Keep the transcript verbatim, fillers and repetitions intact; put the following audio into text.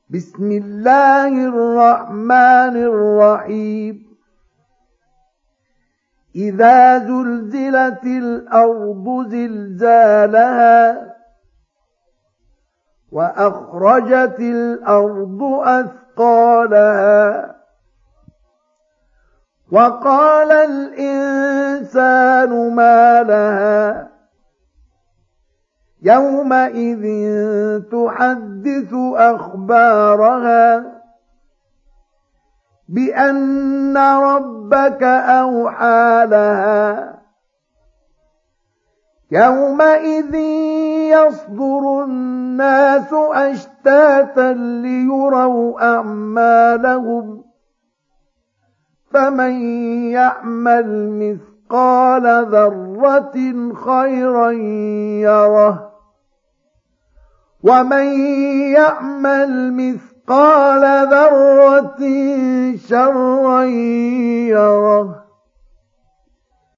بسم الله الرحمن الرحيم إذا زلزلت الأرض زلزالها وأخرجت الأرض أثقالها وقال الإنسان ما لها يومئذ تحدث أخبارها بأن ربك أوحى لها يومئذ يصدر الناس أشتاتا ليروا أعمالهم فمن يعمل مثقال ذرة خيرا يره ومن يعمل مثقال ذرة شرا يره